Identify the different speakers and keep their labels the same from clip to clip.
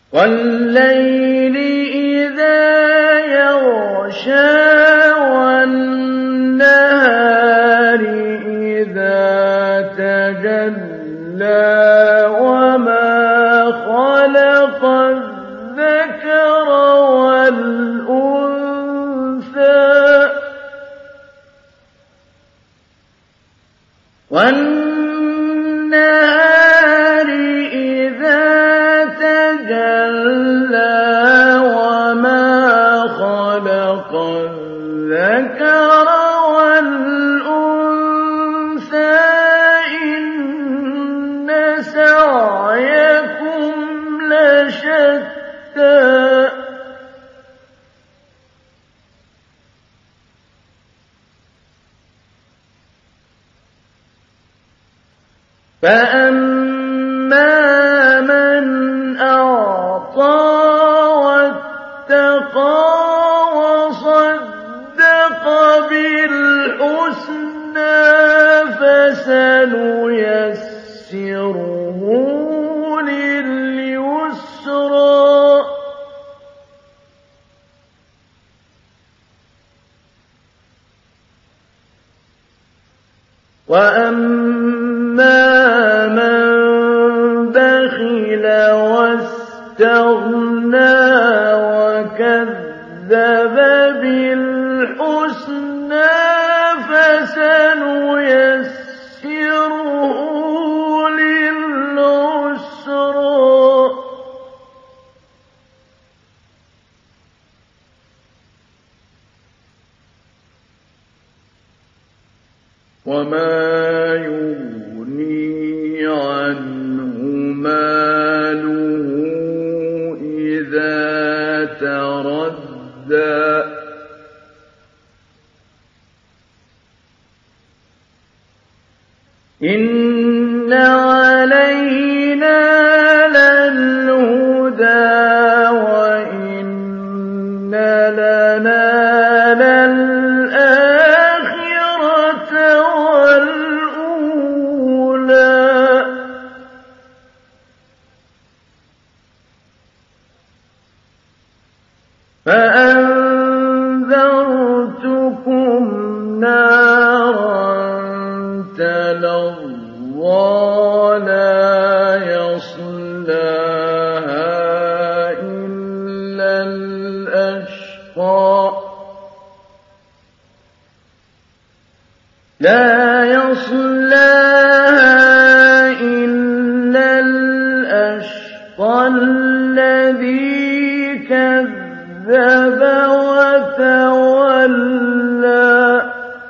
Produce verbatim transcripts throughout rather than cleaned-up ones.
Speaker 1: وَاللَّيْلِ إِذَا يَغْشَىٰ وَالنَّهَارِ إِذَا تَجَلَّىٰ وَمَا خَلَقَ الذَّكَرَ وَالْأُنثَىٰ وَالنَّهَارِ إِذَا تَجَلَّىٰ وَمَا خَلَقَ الذَّكَرَ وَالْأُنثَىٰ إِنَّ سَعْيَكُمْ لَشَتَّىٰ فَأَمَّا مَنْ أَعْطَىٰ وَاتَّقَىٰ وَصَدَّقَ بِالْحُسْنَىٰ فَسَنُيَسِّرُهُ لِلْيُسْرَىٰ وَأَمَّا مَن بَخِلَ وَاسْتَغْنَىٰ وَكَذَّبَ بِالْحُسْنَىٰ فَسَنُيَسِّرُهُ لِلْعُسْرَىٰ وَمَا يُغْنِي عَنْهُ مَالُهُ إِذَا تَرَدَّىٰ إِنَّ عَلَيْنَا لَلْهُدَىٰ وَإِنَّ لَنَا لَلْآخِرَةَ وَالْأُولَىٰ فَأَنذَرْتُكُمْ نَارًا تَلَظَّىٰ لَا يَصْلَاهَا إِلَّا الْأَشْقَى لا يصلاها إلا الأشقى الذي كذب وتولى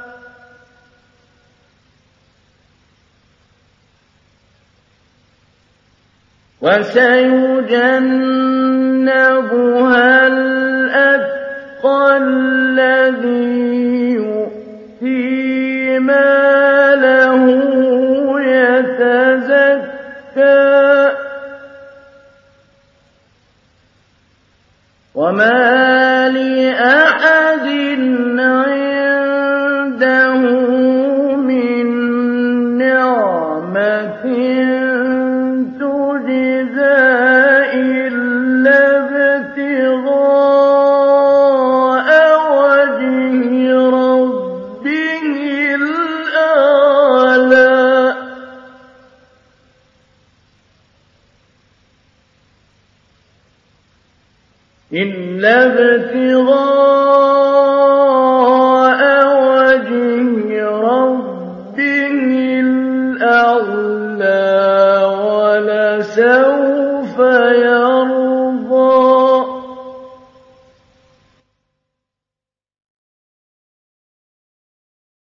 Speaker 1: وسيجنبها الأتقى الذي يؤتي ماله يتزكى وما لأحد عنده من نعمة تجزى إلا ابتغاء وجه ربه الأعلى إلا ابتغاء وجه ربه الأعلى